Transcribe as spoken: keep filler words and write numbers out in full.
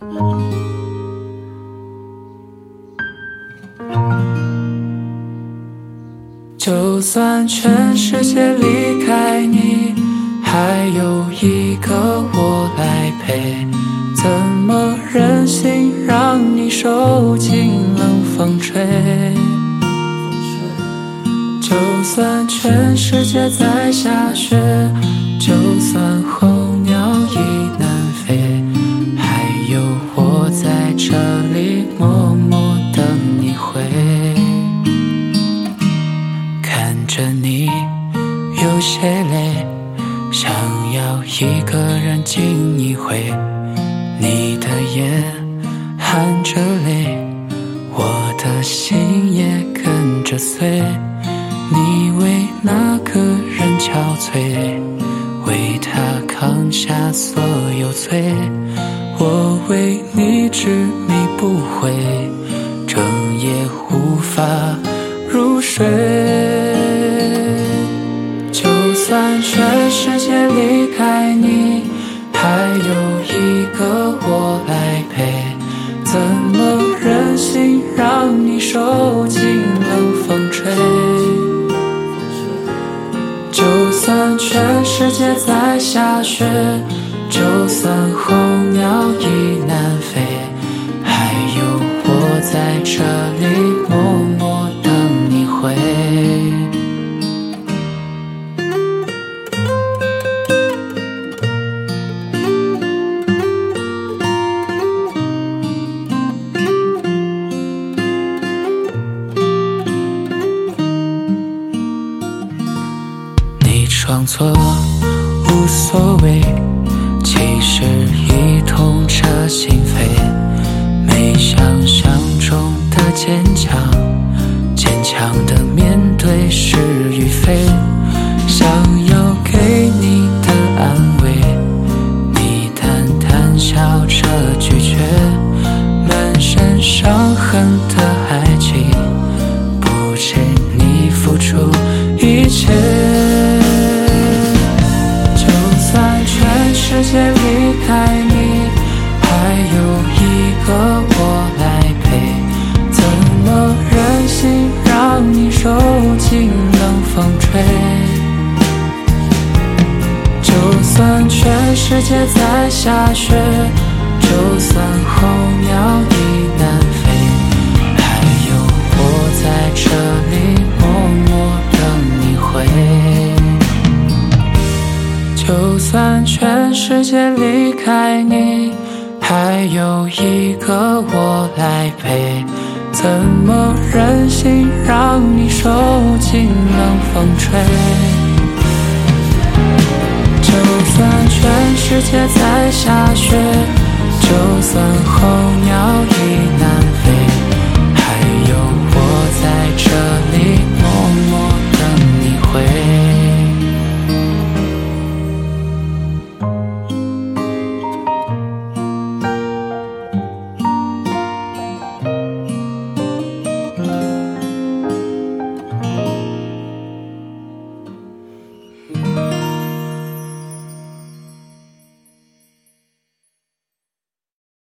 就算全世界离开你，还有一个我来陪，怎么忍心让你受尽冷风吹？就算全世界在下雪，就算候鸟已南飞，还有我在这里默默等你回。看着你有些累，想要一个人静一回，你的眼含着泪，我的心也跟着碎。你为那个人憔悴，为他扛下所有罪，我为你执迷不悔，整夜无法入睡。就算全世界离开你，还有一个我来陪，怎么忍心让你受尽冷风吹？就算全世界在下雪，就算候鸟已南飞，还有我在这里默默等你回。装作无所谓，其实已痛彻心扉。没想象中的坚强，坚强的面对是与非，想要给你的安慰，你淡淡笑着拒绝，满身伤痕的爱情，不止你付出一切。世界离开你，还有一个我来陪，怎么忍心让你受尽冷风吹？就算全世界在下雪，就算候鸟已南飞，还有我在这里默默等你回。就算全世界离开你，还有一个我来陪，怎么忍心让你受尽冷风吹？就算全世界在下雪，就算候鸟